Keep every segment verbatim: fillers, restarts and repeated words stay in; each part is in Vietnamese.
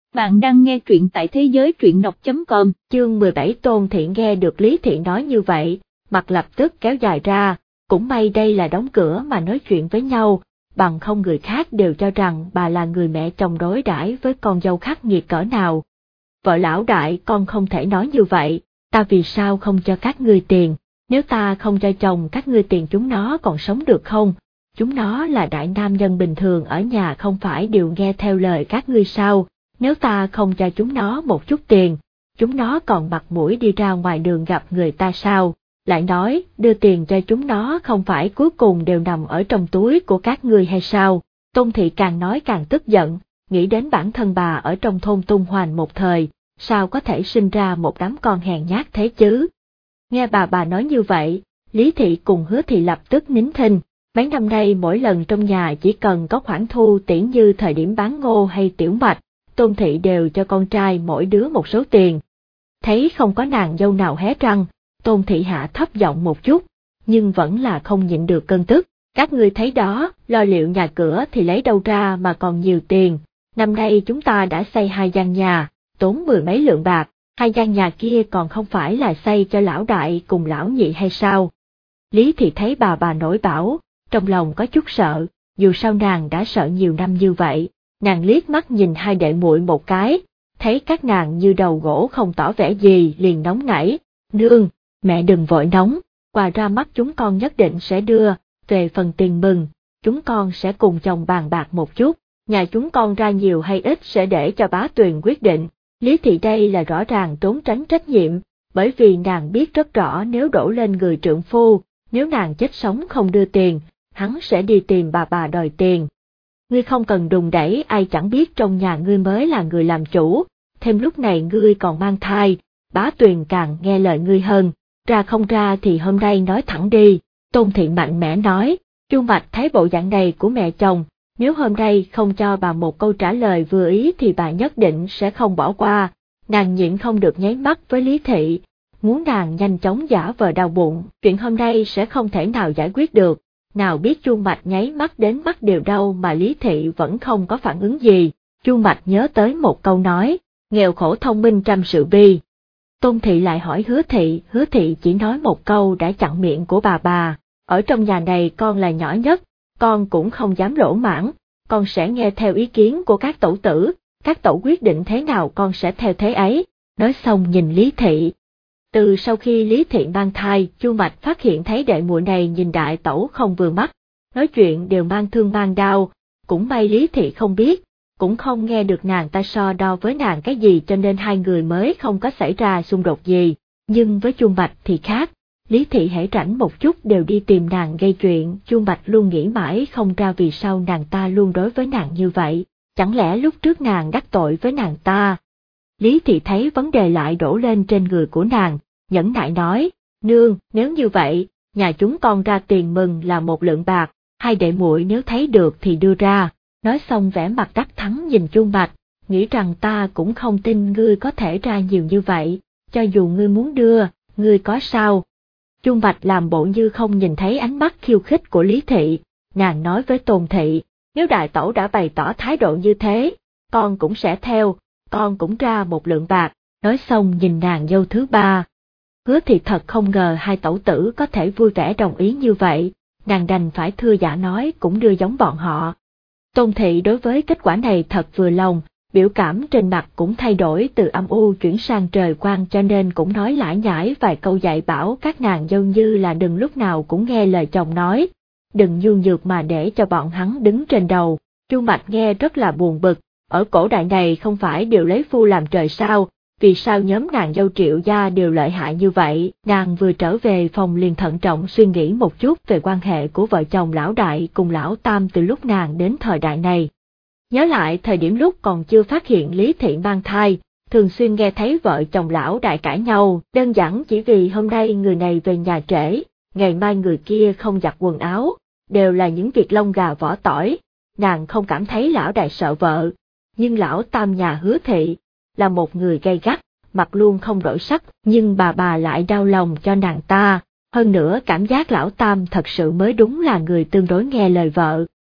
Bạn đang nghe truyện tại thế giới truyện đọc chấm com. Chương mười bảy. Tôn Thị nghe được Lý Thị nói như vậy, mặt lập tức kéo dài ra, cũng may đây là đóng cửa mà nói chuyện với nhau, bằng không người khác đều cho rằng bà là người mẹ chồng đối đãi với con dâu khắc nghiệt cỡ nào. Vợ lão đại, con không thể nói như vậy, ta vì sao không cho các ngươi tiền, nếu ta không cho chồng các ngươi tiền chúng nó còn sống được không? Chúng nó là đại nam nhân bình thường ở nhà không phải đều nghe theo lời các ngươi sao? Nếu ta không cho chúng nó một chút tiền, chúng nó còn mặt mũi đi ra ngoài đường gặp người ta sao? Lại nói, đưa tiền cho chúng nó không phải cuối cùng đều nằm ở trong túi của các ngươi hay sao? Tôn Thị càng nói càng tức giận, nghĩ đến bản thân bà ở trong thôn tung hoành một thời, sao có thể sinh ra một đám con hèn nhát thế chứ? Nghe bà bà nói như vậy, Lý Thị cùng Hứa Thị lập tức nín thinh. Mấy năm nay mỗi lần trong nhà chỉ cần có khoản thu tiễn như thời điểm bán ngô hay tiểu mạch, Tôn Thị đều cho con trai mỗi đứa một số tiền. Thấy không có nàng dâu nào hé răng, Tôn Thị hạ thấp giọng một chút, nhưng vẫn là không nhịn được cơn tức. Các ngươi thấy đó, lo liệu nhà cửa thì lấy đâu ra mà còn nhiều tiền. Năm nay chúng ta đã xây hai gian nhà, tốn mười mấy lượng bạc, hai gian nhà kia còn không phải là xây cho lão đại cùng lão nhị hay sao? Lý Thị thấy bà bà nổi bão, trong lòng có chút sợ, dù sao nàng đã sợ nhiều năm như vậy. Nàng liếc mắt nhìn hai đệ muội một cái, thấy các nàng như đầu gỗ không tỏ vẻ gì liền nóng nảy. Nương, mẹ đừng vội nóng, quà ra mắt chúng con nhất định sẽ đưa, về phần tiền mừng, chúng con sẽ cùng chồng bàn bạc một chút, nhà chúng con ra nhiều hay ít sẽ để cho bá Tuyền quyết định. Lý Thị đây là rõ ràng trốn tránh trách nhiệm, bởi vì nàng biết rất rõ nếu đổ lên người trượng phu, nếu nàng chết sống không đưa tiền, hắn sẽ đi tìm bà bà đòi tiền. Ngươi không cần đùn đẩy, ai chẳng biết trong nhà ngươi mới là người làm chủ, thêm lúc này ngươi còn mang thai, bá Tuyền càng nghe lời ngươi hơn, ra không ra thì hôm nay nói thẳng đi. Tôn Thị mạnh mẽ nói. Chu Mạch thấy bộ dạng này của mẹ chồng, nếu hôm nay không cho bà một câu trả lời vừa ý thì bà nhất định sẽ không bỏ qua, nàng nhịn không được nháy mắt với Lý Thị, muốn nàng nhanh chóng giả vờ đau bụng, chuyện hôm nay sẽ không thể nào giải quyết được. Nào biết Chu Mạch nháy mắt đến mắt đều đau mà Lý Thị vẫn không có phản ứng gì. Chu Mạch nhớ tới một câu nói, nghèo khổ thông minh trăm sự bi. Tôn Thị lại hỏi Hứa Thị, Hứa Thị chỉ nói một câu đã chặn miệng của bà bà, ở trong nhà này con là nhỏ nhất, con cũng không dám lỗ mãng, con sẽ nghe theo ý kiến của các tẩu tử, các tẩu quyết định thế nào con sẽ theo thế ấy. Nói xong nhìn Lý Thị. Từ sau khi Lý Thị mang thai, Chu Mạch phát hiện thấy đệ muội này nhìn đại tẩu không vừa mắt, nói chuyện đều mang thương mang đau, cũng may Lý Thị không biết, cũng không nghe được nàng ta so đo với nàng cái gì cho nên hai người mới không có xảy ra xung đột gì, nhưng với Chu Mạch thì khác, Lý Thị hễ rảnh một chút đều đi tìm nàng gây chuyện, Chu Mạch luôn nghĩ mãi không ra vì sao nàng ta luôn đối với nàng như vậy, chẳng lẽ lúc trước nàng đắc tội với nàng ta. Lý Thị thấy vấn đề lại đổ lên trên người của nàng, nhẫn nại nói, nương, nếu như vậy, nhà chúng con ra tiền mừng là một lượng bạc, hai đệ muội nếu thấy được thì đưa ra. Nói xong vẻ mặt đắc thắng nhìn Chu Mạch, nghĩ rằng ta cũng không tin ngươi có thể ra nhiều như vậy, cho dù ngươi muốn đưa, ngươi có sao? Chu Mạch làm bộ như không nhìn thấy ánh mắt khiêu khích của Lý Thị, nàng nói với Tôn Thị, nếu đại tẩu đã bày tỏ thái độ như thế, con cũng sẽ theo, con cũng ra một lượng bạc. Nói xong nhìn nàng dâu thứ ba. Hứa Thị thật không ngờ hai tẩu tử có thể vui vẻ đồng ý như vậy, nàng đành phải thưa dạ nói cũng đưa giống bọn họ. Tôn Thị đối với kết quả này thật vừa lòng, biểu cảm trên mặt cũng thay đổi từ âm u chuyển sang trời quang cho nên cũng nói lải nhải vài câu dạy bảo các nàng dâu như là đừng lúc nào cũng nghe lời chồng nói, đừng nhu nhược mà để cho bọn hắn đứng trên đầu. Chu Mạch nghe rất là buồn bực, ở cổ đại này không phải đều lấy phu làm trời sao, vì sao nhóm nàng dâu Triệu gia đều lợi hại như vậy? Nàng vừa trở về phòng liền thận trọng suy nghĩ một chút về quan hệ của vợ chồng lão đại cùng lão tam từ lúc nàng đến thời đại này. Nhớ lại thời điểm lúc còn chưa phát hiện Lý Thị mang thai, thường xuyên nghe thấy vợ chồng lão đại cãi nhau, đơn giản chỉ vì hôm nay người này về nhà trễ, ngày mai người kia không giặt quần áo, đều là những việc lông gà vỏ tỏi. Nàng không cảm thấy lão đại sợ vợ, nhưng lão tam nhà Hứa Thị là một người gay gắt, mặt luôn không đổi sắc, nhưng bà bà lại đau lòng cho nàng ta, hơn nữa cảm giác lão tam thật sự mới đúng là người tương đối nghe lời vợ.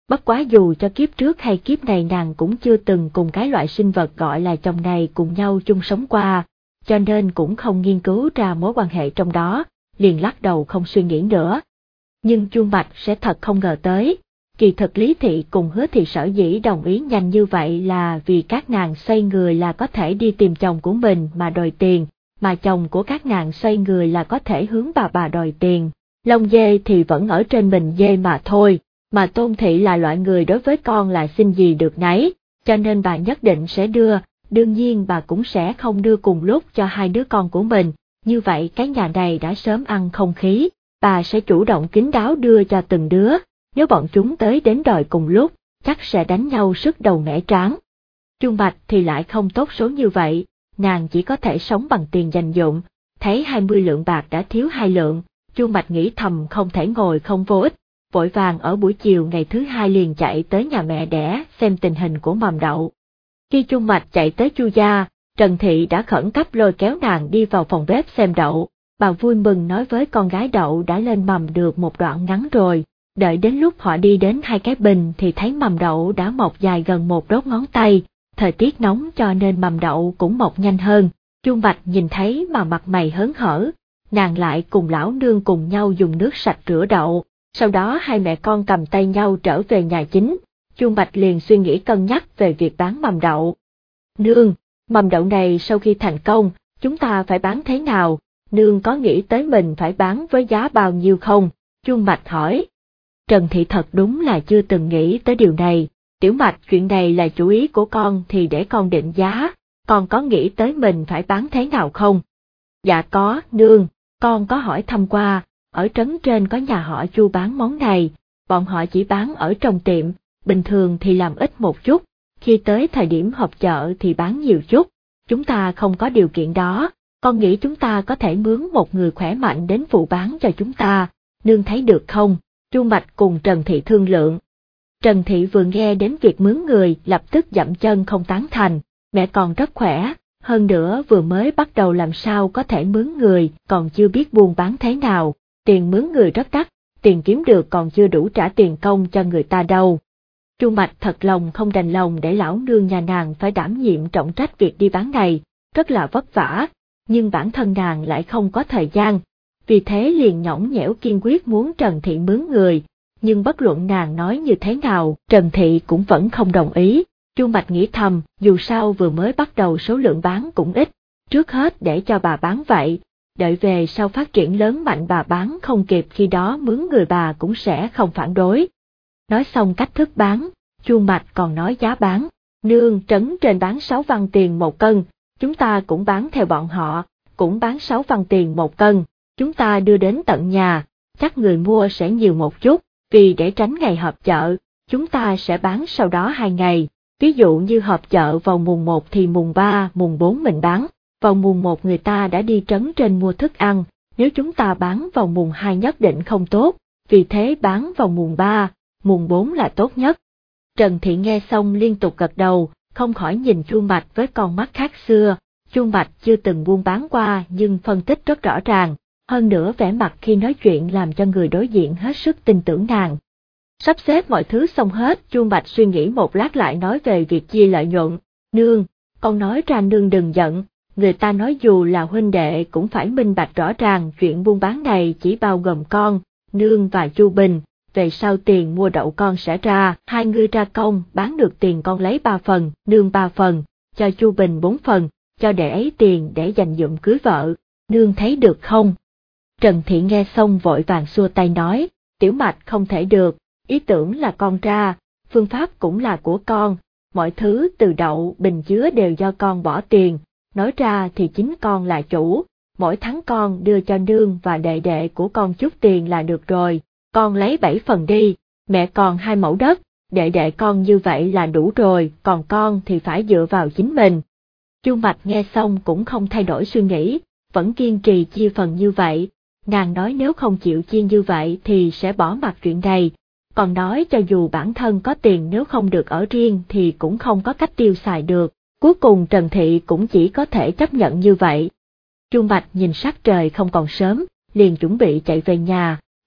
Bất quá dù cho kiếp trước hay kiếp này nàng cũng chưa từng cùng cái loại sinh vật gọi là chồng này cùng nhau chung sống qua, cho nên cũng không nghiên cứu ra mối quan hệ trong đó, liền lắc đầu không suy nghĩ nữa. Nhưng Chu Mạch sẽ thật không ngờ tới, kỳ thực Lý Thị cùng Hứa Thị sở dĩ đồng ý nhanh như vậy là vì các nàng xoay người là có thể đi tìm chồng của mình mà đòi tiền, mà chồng của các nàng xoay người là có thể hướng bà bà đòi tiền. Lông dê thì vẫn ở trên mình dê mà thôi, mà Tôn Thị là loại người đối với con là xin gì được nấy, cho nên bà nhất định sẽ đưa, đương nhiên bà cũng sẽ không đưa cùng lúc cho hai đứa con của mình, như vậy cái nhà này đã sớm ăn không khí, bà sẽ chủ động kín đáo đưa cho từng đứa, nếu bọn chúng tới đến đòi cùng lúc, chắc sẽ đánh nhau sức đầu mẻ trán. Chu Mạch thì lại không tốt số như vậy, nàng chỉ có thể sống bằng tiền dành dụm, thấy hai mươi lượng bạc đã thiếu hai lượng, Chu Mạch nghĩ thầm không thể ngồi không vô ích, vội vàng ở buổi chiều ngày thứ hai liền chạy tới nhà mẹ đẻ xem tình hình của mầm đậu. Khi Chu Mạch chạy tới Chu gia, Trần Thị đã khẩn cấp lôi kéo nàng đi vào phòng bếp xem đậu, bà vui mừng nói với con gái đậu đã lên mầm được một đoạn ngắn rồi, đợi đến lúc họ đi đến hai cái bình thì thấy mầm đậu đã mọc dài gần một đốt ngón tay, thời tiết nóng cho nên mầm đậu cũng mọc nhanh hơn. Chu Mạch nhìn thấy mà mặt mày hớn hở, nàng lại cùng lão nương cùng nhau dùng nước sạch rửa đậu, sau đó hai mẹ con cầm tay nhau trở về nhà chính. Chu Mạch liền suy nghĩ cân nhắc về việc bán mầm đậu. Nương, mầm đậu này sau khi thành công, chúng ta phải bán thế nào? Nương có nghĩ tới mình phải bán với giá bao nhiêu không? Chu Mạch hỏi. Trần Thị thật đúng là chưa từng nghĩ tới điều này. Tiểu Mạch, chuyện này là chủ ý của con thì để con định giá, con có nghĩ tới mình phải bán thế nào không? Dạ có, nương, con có hỏi thăm qua, ở trấn trên có nhà họ Chu bán món này, bọn họ chỉ bán ở trong tiệm, bình thường thì làm ít một chút, khi tới thời điểm họp chợ thì bán nhiều chút, chúng ta không có điều kiện đó, con nghĩ chúng ta có thể mướn một người khỏe mạnh đến phụ bán cho chúng ta, nương thấy được không? Chu Mạch cùng Trần Thị thương lượng. Trần Thị vừa nghe đến việc mướn người lập tức dậm chân không tán thành, mẹ còn rất khỏe, hơn nữa vừa mới bắt đầu làm sao có thể mướn người, còn chưa biết buôn bán thế nào, tiền mướn người rất đắt, tiền kiếm được còn chưa đủ trả tiền công cho người ta đâu. Chu Mạch thật lòng không đành lòng để lão nương nhà nàng phải đảm nhiệm trọng trách việc đi bán này, rất là vất vả, nhưng bản thân nàng lại không có thời gian, vì thế liền nhõng nhẽo kiên quyết muốn Trần Thị mướn người, nhưng bất luận nàng nói như thế nào, Trần Thị cũng vẫn không đồng ý. Chu Mạch nghĩ thầm, dù sao vừa mới bắt đầu số lượng bán cũng ít, trước hết để cho bà bán vậy, đợi về sau phát triển lớn mạnh bà bán không kịp khi đó mướn người bà cũng sẽ không phản đối. Nói xong cách thức bán, Chu Mạch còn nói giá bán, nương, trấn trên bán sáu văn tiền một cân, chúng ta cũng bán theo bọn họ, cũng bán sáu văn tiền một cân, chúng ta đưa đến tận nhà, chắc người mua sẽ nhiều một chút, vì để tránh ngày họp chợ, chúng ta sẽ bán sau đó hai ngày, ví dụ như họp chợ vào mùng một thì mùng ba, mùng bốn mình bán, vào mùng một người ta đã đi trấn trên mua thức ăn, nếu chúng ta bán vào mùng hai nhất định không tốt, vì thế bán vào mùng ba, mùng bốn là tốt nhất. Trần Thị nghe xong liên tục gật đầu, không khỏi nhìn Chu Mạch với con mắt khác xưa, Chu Mạch chưa từng buôn bán qua nhưng phân tích rất rõ ràng, hơn nữa vẻ mặt khi nói chuyện làm cho người đối diện hết sức tin tưởng nàng. Sắp xếp mọi thứ xong hết, Chu Mạch suy nghĩ một lát lại nói về việc chia lợi nhuận. Nương, con nói ra nương đừng giận, người ta nói dù là huynh đệ cũng phải minh bạch rõ ràng chuyện buôn bán này chỉ bao gồm con, nương và Chu Bình, về sau tiền mua đậu con sẽ ra, hai người ra công, bán được tiền con lấy ba phần, nương ba phần, cho Chu Bình bốn phần, cho đệ ấy tiền để dành dụm cưới vợ, nương thấy được không? Trần Thị nghe xong vội vàng xua tay nói, Tiểu Mạch không thể được, ý tưởng là con ra, phương pháp cũng là của con, mọi thứ từ đậu bình chứa đều do con bỏ tiền, nói ra thì chính con là chủ, mỗi tháng con đưa cho nương và đệ đệ của con chút tiền là được rồi, con lấy bảy phần đi, mẹ còn hai mẫu đất, đệ đệ con như vậy là đủ rồi, còn con thì phải dựa vào chính mình. Chu Mạch nghe xong cũng không thay đổi suy nghĩ, vẫn kiên trì chia phần như vậy, nàng nói nếu không chịu chia như vậy thì sẽ bỏ mặc chuyện này, còn nói cho dù bản thân có tiền nếu không được ở riêng thì cũng không có cách tiêu xài được, cuối cùng Trần Thị cũng chỉ có thể chấp nhận như vậy. Chu Mạch nhìn sắc trời không còn sớm, liền chuẩn bị chạy về nhà,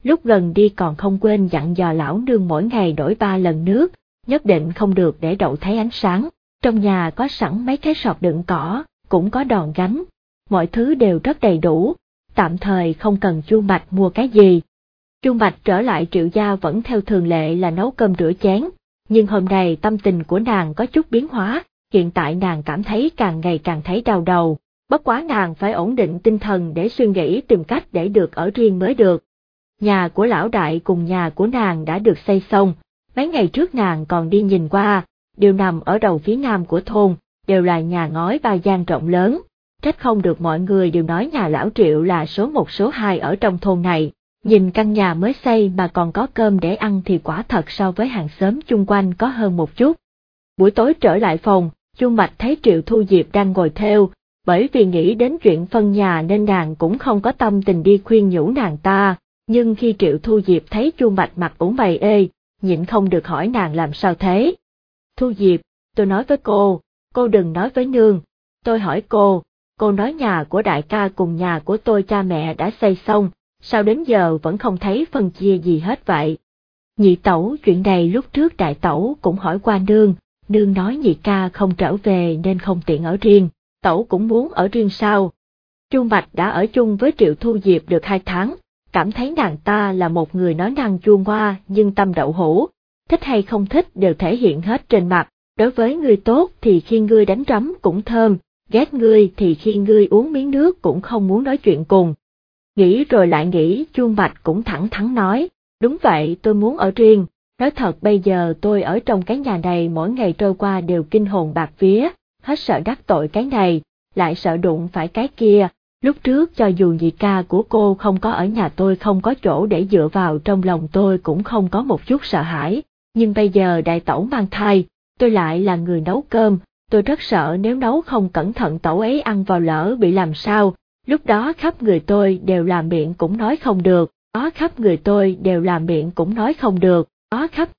lúc gần đi còn không quên dặn dò lão nương mỗi ngày đổi ba lần nước, nhất định không được để đậu thấy ánh sáng. Trong nhà có sẵn mấy cái sọt đựng cỏ, cũng có đòn gánh, mọi thứ đều rất đầy đủ, tạm thời không cần Chu Mạch mua cái gì. Chu Mạch trở lại Triệu gia vẫn theo thường lệ là nấu cơm rửa chén, nhưng hôm nay tâm tình của nàng có chút biến hóa, hiện tại nàng cảm thấy càng ngày càng thấy đau đầu, bất quá nàng phải ổn định tinh thần để suy nghĩ tìm cách để được ở riêng mới được. Nhà của lão đại cùng nhà của nàng đã được xây xong, mấy ngày trước nàng còn đi nhìn qua, đều nằm ở đầu phía nam của thôn, đều là nhà ngói ba gian rộng lớn, trách không được mọi người đều nói nhà lão Triệu là số một số hai ở trong thôn này. Nhìn căn nhà mới xây mà còn có cơm để ăn thì quả thật so với hàng xóm chung quanh có hơn một chút. Buổi tối trở lại phòng, Chu Mạch thấy Triệu Thu Diệp đang ngồi thêu, bởi vì nghĩ đến chuyện phân nhà nên nàng cũng không có tâm tình đi khuyên nhủ nàng ta, nhưng khi Triệu Thu Diệp thấy Chu Mạch mặt ủ mày ê, nhịn không được hỏi nàng làm sao thế. Thu Diệp, tôi nói với cô, cô đừng nói với nương, tôi hỏi cô, cô nói nhà của đại ca cùng nhà của tôi cha mẹ đã xây xong, sao đến giờ vẫn không thấy phân chia gì hết vậy? Nhị tẩu, chuyện này lúc trước đại tẩu cũng hỏi qua nương, nương nói nhị ca không trở về nên không tiện ở riêng, tẩu cũng muốn ở riêng sao? Chu Mạch đã ở chung với Triệu Thu Diệp được hai tháng, cảm thấy nàng ta là một người nói năng chua ngoa nhưng tâm đậu hũ, thích hay không thích đều thể hiện hết trên mặt, đối với người tốt thì khi ngươi đánh rắm cũng thơm, ghét ngươi thì khi ngươi uống miếng nước cũng không muốn nói chuyện cùng. Nghĩ rồi lại nghĩ, Chu Mạch cũng thẳng thắn nói, đúng vậy tôi muốn ở riêng, nói thật bây giờ tôi ở trong cái nhà này mỗi ngày trôi qua đều kinh hồn bạc vía, hết sợ đắc tội cái này, lại sợ đụng phải cái kia, lúc trước cho dù nhị ca của cô không có ở nhà tôi không có chỗ để dựa vào trong lòng tôi cũng không có một chút sợ hãi, nhưng bây giờ đại tẩu mang thai, tôi lại là người nấu cơm, tôi rất sợ nếu nấu không cẩn thận tẩu ấy ăn vào lỡ bị làm sao. Lúc đó khắp người tôi đều là miệng cũng nói không được, đó khắp người tôi đều là miệng cũng nói không được, đó khắp